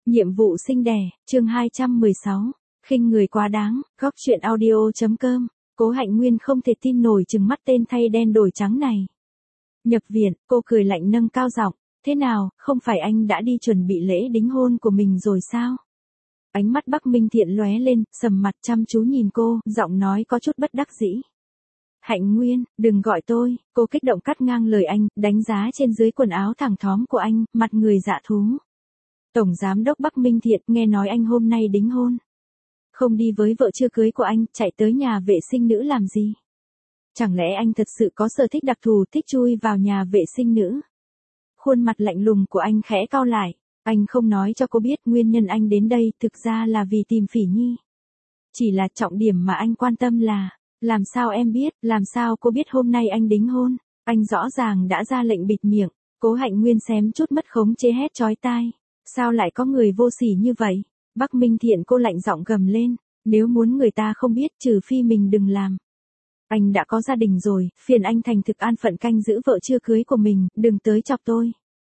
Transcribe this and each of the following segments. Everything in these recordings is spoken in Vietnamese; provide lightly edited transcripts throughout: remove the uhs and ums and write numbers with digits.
Nhiệm vụ sinh đẻ, chương 216. Khinh người quá đáng, góc truyện audio.com. Cố Hạnh Nguyên không thể tin nổi trừng mắt tên thay đen đổi trắng này. Nhập viện, cô cười lạnh nâng cao giọng, thế nào, không phải anh đã đi chuẩn bị lễ đính hôn của mình rồi sao? Ánh mắt Bắc Minh Thiện lóe lên, sầm mặt chăm chú nhìn cô, giọng nói có chút bất đắc dĩ. Hạnh Nguyên, đừng gọi tôi, cô kích động cắt ngang lời anh, đánh giá trên dưới quần áo thẳng thóm của anh, mặt người dạ thú. Tổng Giám đốc Bắc Minh Thiện, nghe nói anh hôm nay đính hôn. Không đi với vợ chưa cưới của anh, chạy tới nhà vệ sinh nữ làm gì? Chẳng lẽ anh thật sự có sở thích đặc thù thích chui vào nhà vệ sinh nữ? Khuôn mặt lạnh lùng của anh khẽ cau lại, anh không nói cho cô biết nguyên nhân anh đến đây thực ra là vì tìm Phỉ Nhi. Chỉ là trọng điểm mà anh quan tâm là, làm sao em biết, làm sao cô biết hôm nay anh đính hôn? Anh rõ ràng đã ra lệnh bịt miệng, Cố Hạnh Nguyên xém chút mất khống chế hét chói tai. Sao lại có người vô sỉ như vậy? Bắc Minh Thiện cô lạnh giọng gầm lên, nếu muốn người ta không biết trừ phi mình đừng làm. Anh đã có gia đình rồi, phiền anh thành thực an phận canh giữ vợ chưa cưới của mình, đừng tới chọc tôi.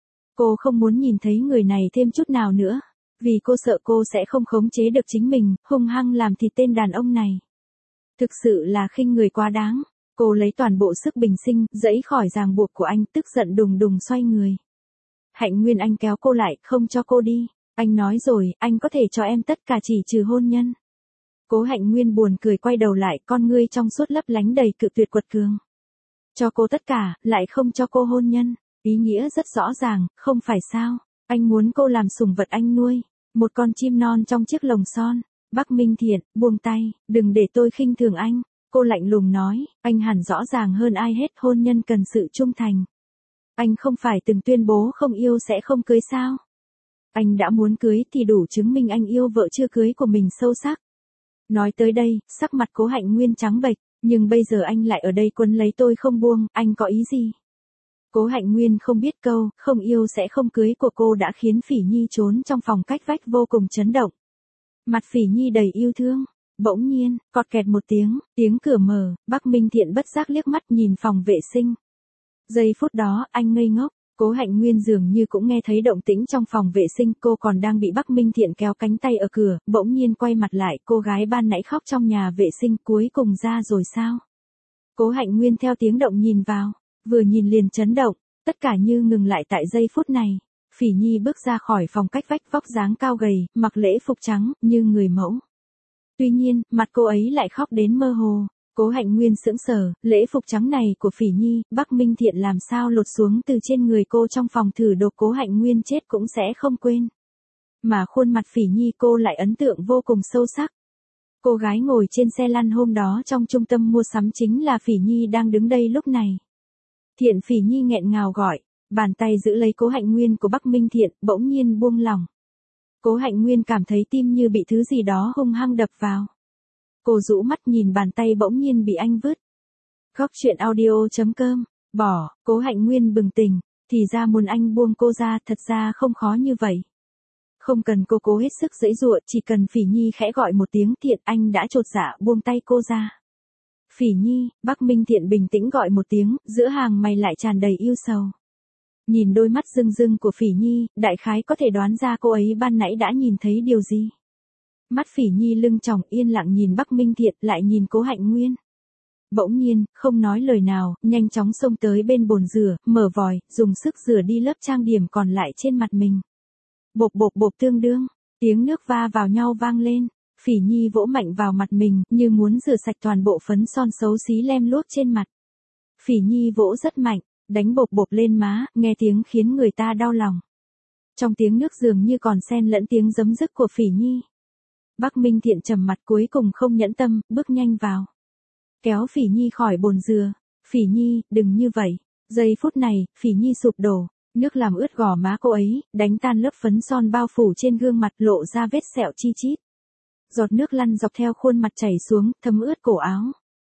Cô không muốn nhìn thấy người này thêm chút nào nữa, vì cô sợ cô sẽ không khống chế được chính mình, hung hăng làm thịt tên đàn ông này. Thực sự là khinh người quá đáng. Cô lấy toàn bộ sức bình sinh, giãy khỏi ràng buộc của anh, tức giận đùng đùng xoay người. Hạnh Nguyên, anh kéo cô lại, không cho cô đi. Anh nói rồi, anh có thể cho em tất cả chỉ trừ hôn nhân. Cố Hạnh Nguyên buồn cười quay đầu lại, con ngươi trong suốt lấp lánh đầy cự tuyệt quật cường. Cho cô tất cả, lại không cho cô hôn nhân. Ý nghĩa rất rõ ràng, không phải sao? Anh muốn cô làm sủng vật anh nuôi. Một con chim non trong chiếc lồng son. Bắc Minh Thiện, buông tay, đừng để tôi khinh thường anh. Cô lạnh lùng nói, anh hẳn rõ ràng hơn ai hết hôn nhân cần sự trung thành. Anh không phải từng tuyên bố không yêu sẽ không cưới sao? Anh đã muốn cưới thì đủ chứng minh anh yêu vợ chưa cưới của mình sâu sắc. Nói tới đây, sắc mặt Cố Hạnh Nguyên trắng bệch, nhưng bây giờ anh lại ở đây quấn lấy tôi không buông, anh có ý gì? Cố Hạnh Nguyên không biết câu, không yêu sẽ không cưới của cô đã khiến Phỉ Nhi trốn trong phòng cách vách vô cùng chấn động. Mặt Phỉ Nhi đầy yêu thương. Bỗng nhiên, cọt kẹt một tiếng cửa mở, Bắc Minh Thiện bất giác liếc mắt nhìn phòng vệ sinh. Giây phút đó, anh ngây ngốc, Cố Hạnh Nguyên dường như cũng nghe thấy động tĩnh trong phòng vệ sinh, cô còn đang bị Bắc Minh Thiện kéo cánh tay ở cửa, bỗng nhiên quay mặt lại, cô gái ban nãy khóc trong nhà vệ sinh cuối cùng ra rồi sao? Cố Hạnh Nguyên theo tiếng động nhìn vào, vừa nhìn liền chấn động, tất cả như ngừng lại tại giây phút này. Phỉ Nhi bước ra khỏi phòng cách vách, vóc dáng cao gầy, mặc lễ phục trắng, như người mẫu. Tuy nhiên, mặt cô ấy lại khóc đến mơ hồ. Cố Hạnh Nguyên sững sờ, lễ phục trắng này của Phỉ Nhi, Bắc Minh Thiện làm sao lột xuống từ trên người cô trong phòng thử đồ, Cố Hạnh Nguyên chết cũng sẽ không quên. Mà khuôn mặt Phỉ Nhi cô lại ấn tượng vô cùng sâu sắc. Cô gái ngồi trên xe lăn hôm đó trong trung tâm mua sắm chính là Phỉ Nhi đang đứng đây lúc này. Thiện, Phỉ Nhi nghẹn ngào gọi, bàn tay giữ lấy Cố Hạnh Nguyên của Bắc Minh Thiện, bỗng nhiên buông lỏng. Cố Hạnh Nguyên cảm thấy tim như bị thứ gì đó hung hăng đập vào. Cô rũ mắt nhìn bàn tay bỗng nhiên bị anh vứt. Góc truyện audio.com. Bỏ, Cố Hạnh Nguyên bừng tỉnh, thì ra muốn anh buông cô ra, thật ra không khó như vậy. Không cần cô cố hết sức giãy giụa, chỉ cần Phỉ Nhi khẽ gọi một tiếng Thiện, anh đã chột dạ buông tay cô ra. Phỉ Nhi, Bắc Minh Thiện bình tĩnh gọi một tiếng, giữa hàng mày lại tràn đầy yêu sầu. Nhìn đôi mắt rưng rưng của Phỉ Nhi, đại khái có thể đoán ra cô ấy ban nãy đã nhìn thấy điều gì. Mắt Phỉ Nhi lưng tròng yên lặng nhìn Bắc Minh Thiện, lại nhìn Cố Hạnh Nguyên. Bỗng nhiên, không nói lời nào, nhanh chóng xông tới bên bồn rửa, mở vòi, dùng sức rửa đi lớp trang điểm còn lại trên mặt mình. Bộp bộp bộp, tương đương, tiếng nước va vào nhau vang lên. Phỉ Nhi vỗ mạnh vào mặt mình, như muốn rửa sạch toàn bộ phấn son xấu xí lem luốc trên mặt. Phỉ Nhi vỗ rất mạnh, đánh bộp bộp lên má, nghe tiếng khiến người ta đau lòng. Trong tiếng nước dường như còn xen lẫn tiếng giấm dứt của Phỉ Nhi. Bắc Minh Thiện trầm mặt cuối cùng không nhẫn tâm, bước nhanh vào. Kéo Phỉ Nhi khỏi bồn dừa. Phỉ Nhi, đừng như vậy. Giây phút này, Phỉ Nhi sụp đổ. Nước làm ướt gò má cô ấy, đánh tan lớp phấn son bao phủ trên gương mặt, lộ ra vết sẹo chi chít. Giọt nước lăn dọc theo khuôn mặt chảy xuống, thấm ướt cổ áo.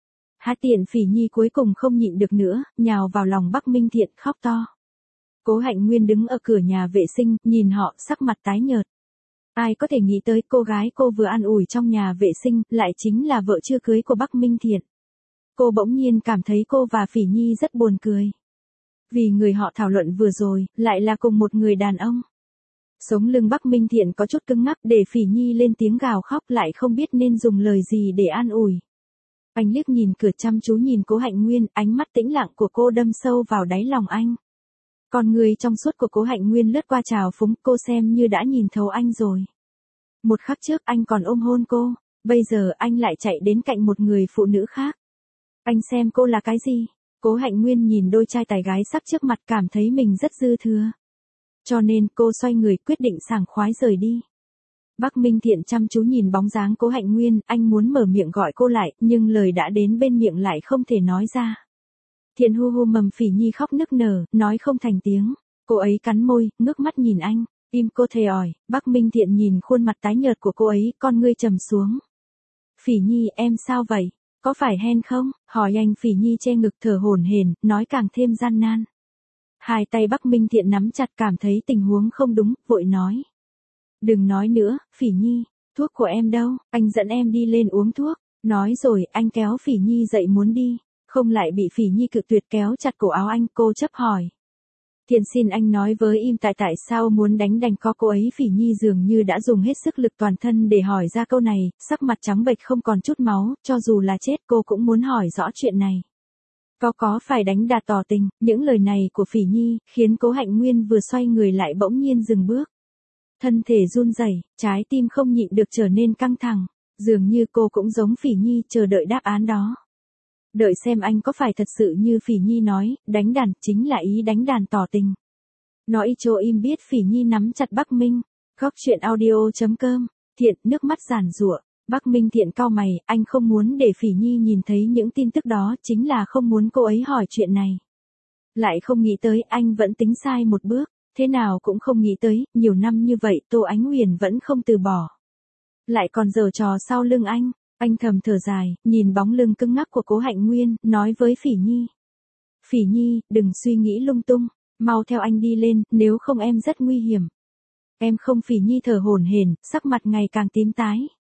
Há tiện, Phỉ Nhi cuối cùng không nhịn được nữa, nhào vào lòng Bắc Minh Thiện khóc to. Cố Hạnh Nguyên đứng ở cửa nhà vệ sinh, nhìn họ, sắc mặt tái nhợt. Ai có thể nghĩ tới cô gái cô vừa an ủi trong nhà vệ sinh, lại chính là vợ chưa cưới của Bắc Minh Thiện. Cô bỗng nhiên cảm thấy cô và Phỉ Nhi rất buồn cười. Vì người họ thảo luận vừa rồi, lại là cùng một người đàn ông. Sống lưng Bắc Minh Thiện có chút cứng ngắc, để Phỉ Nhi lên tiếng gào khóc lại không biết nên dùng lời gì để an ủi. Anh liếc nhìn cửa chăm chú nhìn Cố Hạnh Nguyên, ánh mắt tĩnh lặng của cô đâm sâu vào đáy lòng anh. Con người trong suốt của Cố Hạnh Nguyên lướt qua trào phúng, cô xem như đã nhìn thấu anh rồi. Một khắc trước anh còn ôm hôn cô, bây giờ anh lại chạy đến cạnh một người phụ nữ khác. Anh xem cô là cái gì? Cố Hạnh Nguyên nhìn đôi trai tài gái sắc trước mặt cảm thấy mình rất dư thừa. Cho nên cô xoay người quyết định sảng khoái rời đi. Bắc Minh Thiện chăm chú nhìn bóng dáng Cố Hạnh Nguyên, anh muốn mở miệng gọi cô lại, nhưng lời đã đến bên miệng lại không thể nói ra. Thiện hu hu mầm Phỉ Nhi khóc nức nở, nói không thành tiếng. Cô ấy cắn môi, ngước mắt nhìn anh, im cô thề ỏi. Bắc Minh Thiện nhìn khuôn mặt tái nhợt của cô ấy, con ngươi trầm xuống. Phỉ Nhi, em sao vậy? Có phải hen không? Hỏi anh. Phỉ Nhi che ngực thở hổn hển, nói càng thêm gian nan. Hai tay Bắc Minh Thiện nắm chặt, cảm thấy tình huống không đúng, vội nói. Đừng nói nữa, Phỉ Nhi, thuốc của em đâu, anh dẫn em đi lên uống thuốc. Nói rồi, anh kéo Phỉ Nhi dậy muốn đi, không lại bị Phỉ Nhi cự tuyệt kéo chặt cổ áo anh. Cô chấp hỏi. Thiện xin anh nói với im tại sao muốn đánh đành co cô ấy. Phỉ Nhi dường như đã dùng hết sức lực toàn thân để hỏi ra câu này, sắc mặt trắng bệch không còn chút máu, cho dù là chết cô cũng muốn hỏi rõ chuyện này. Có phải đánh đà tỏ tình? Những lời này của Phỉ Nhi khiến Cố Hạnh Nguyên vừa xoay người lại bỗng nhiên dừng bước. Thân thể run rẩy, trái tim không nhịn được trở nên căng thẳng, dường như cô cũng giống Phỉ Nhi chờ đợi đáp án đó. Đợi xem anh có phải thật sự như Phỉ Nhi nói, đánh đàn chính là ý đánh đàn tỏ tình. Nói cho im biết Phỉ Nhi nắm chặt Bắc Minh. Góc chuyện audio.com. Thiện, nước mắt giàn giụa. Bắc Minh Thiện cau mày, anh không muốn để Phỉ Nhi nhìn thấy những tin tức đó, chính là không muốn cô ấy hỏi chuyện này. Lại không nghĩ tới anh vẫn tính sai một bước, thế nào cũng không nghĩ tới, nhiều năm như vậy Tô Ánh Huyền vẫn không từ bỏ. Lại còn giở trò sau lưng anh thầm thở dài, nhìn bóng lưng cứng ngắc của Cố Hạnh Nguyên, nói với Phỉ Nhi. Phỉ Nhi, đừng suy nghĩ lung tung, mau theo anh đi lên, nếu không em rất nguy hiểm. Em không. Phỉ Nhi thở hổn hển, sắc mặt ngày càng tím tái.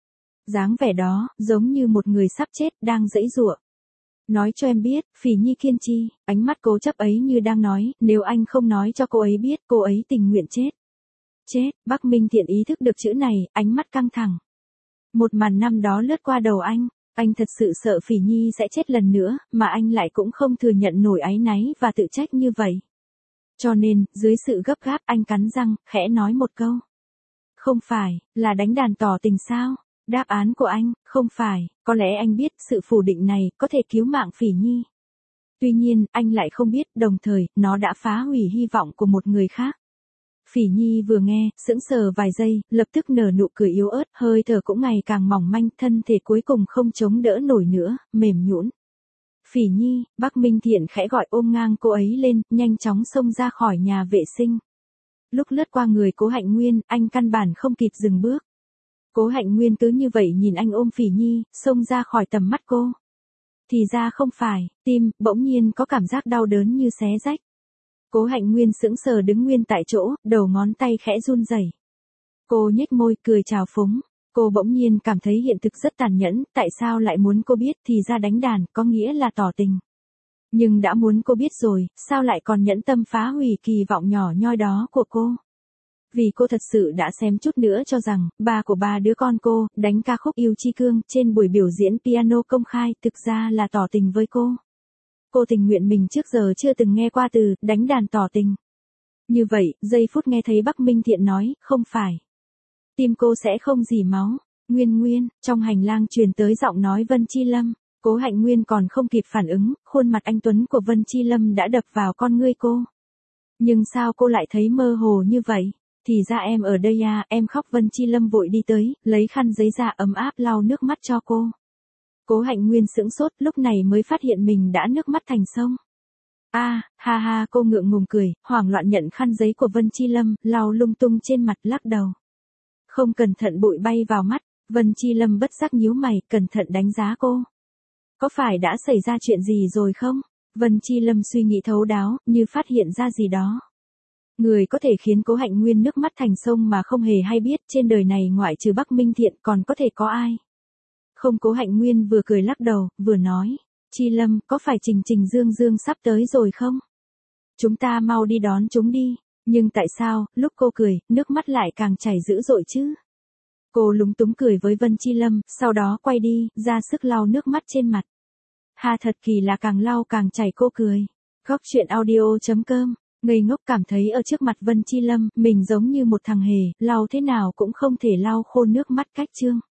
Dáng vẻ đó, giống như một người sắp chết, đang giãy giụa. Nói cho em biết, Phỉ Nhi kiên trì, ánh mắt cố chấp ấy như đang nói, nếu anh không nói cho cô ấy biết, cô ấy tình nguyện chết. Chết. Bắc Minh Thiện ý thức được chữ này, ánh mắt căng thẳng. Một màn năm đó lướt qua đầu anh thật sự sợ Phỉ Nhi sẽ chết lần nữa, mà anh lại cũng không thừa nhận nổi áy náy và tự trách như vậy. Cho nên, dưới sự gấp gáp anh cắn răng, khẽ nói một câu. Không phải, là đánh đàn tỏ tình sao? Đáp án của anh, không phải, có lẽ anh biết sự phủ định này có thể cứu mạng Phỉ Nhi. Tuy nhiên, anh lại không biết, đồng thời, nó đã phá hủy hy vọng của một người khác. Phỉ Nhi vừa nghe, sững sờ vài giây, lập tức nở nụ cười yếu ớt, hơi thở cũng ngày càng mỏng manh, thân thể cuối cùng không chống đỡ nổi nữa, mềm nhũn. Phỉ Nhi, Bắc Minh Thiện khẽ gọi ôm ngang cô ấy lên, nhanh chóng xông ra khỏi nhà vệ sinh. Lúc lướt qua người Cố Hạnh Nguyên, anh căn bản không kịp dừng bước. Cố Hạnh Nguyên cứ như vậy nhìn anh ôm Phỉ Nhi, xông ra khỏi tầm mắt cô. Thì ra không phải, tim, bỗng nhiên có cảm giác đau đớn như xé rách. Cố Hạnh Nguyên sững sờ đứng nguyên tại chỗ, đầu ngón tay khẽ run rẩy. Cô nhếch môi, cười trào phúng. Cô bỗng nhiên cảm thấy hiện thực rất tàn nhẫn, tại sao lại muốn cô biết, thì ra đánh đàn, có nghĩa là tỏ tình. Nhưng đã muốn cô biết rồi, sao lại còn nhẫn tâm phá hủy kỳ vọng nhỏ nhoi đó của cô? Vì cô thật sự đã xém chút nữa cho rằng, ba của ba đứa con cô, đánh ca khúc Yêu Chi Cương, trên buổi biểu diễn piano công khai, thực ra là tỏ tình với cô. Cô tình nguyện mình trước giờ chưa từng nghe qua từ, đánh đàn tỏ tình. Như vậy, giây phút nghe thấy Bắc Minh Thiện nói, không phải. Tim cô sẽ không rỉ máu. Nguyên, trong hành lang truyền tới giọng nói Vân Chi Lâm. Cố Hạnh Nguyên còn không kịp phản ứng, khuôn mặt anh tuấn của Vân Chi Lâm đã đập vào con ngươi cô. Nhưng sao cô lại thấy mơ hồ như vậy? Thì ra em ở đây à, em khóc. Vân Chi Lâm vội đi tới, lấy khăn giấy ra ấm áp lau nước mắt cho cô. Cố Hạnh Nguyên sững sốt, lúc này mới phát hiện mình đã nước mắt thành sông. Ha ha, cô ngượng ngùng cười, hoảng loạn nhận khăn giấy của Vân Chi Lâm, lau lung tung trên mặt, lắc đầu. Không cẩn thận bụi bay vào mắt, Vân Chi Lâm bất giác nhíu mày, cẩn thận đánh giá cô. Có phải đã xảy ra chuyện gì rồi không? Vân Chi Lâm suy nghĩ thấu đáo, như phát hiện ra gì đó. Người có thể khiến Cố Hạnh Nguyên nước mắt thành sông mà không hề hay biết, trên đời này ngoại trừ Bắc Minh Thiện còn có thể có ai? Không. Cố Hạnh Nguyên vừa cười lắc đầu, vừa nói. Chi Lâm, có phải Trình Dương sắp tới rồi không? Chúng ta mau đi đón chúng đi. Nhưng tại sao, lúc cô cười, nước mắt lại càng chảy dữ dội chứ? Cô lúng túng cười với Vân Chi Lâm, sau đó quay đi, ra sức lau nước mắt trên mặt. Ha thật kỳ lạ, càng lau càng chảy, cô cười. Góc chuyện audio.com, ngây ngốc cảm thấy ở trước mặt Vân Chi Lâm, mình giống như một thằng hề, lau thế nào cũng không thể lau khô nước mắt cách trương.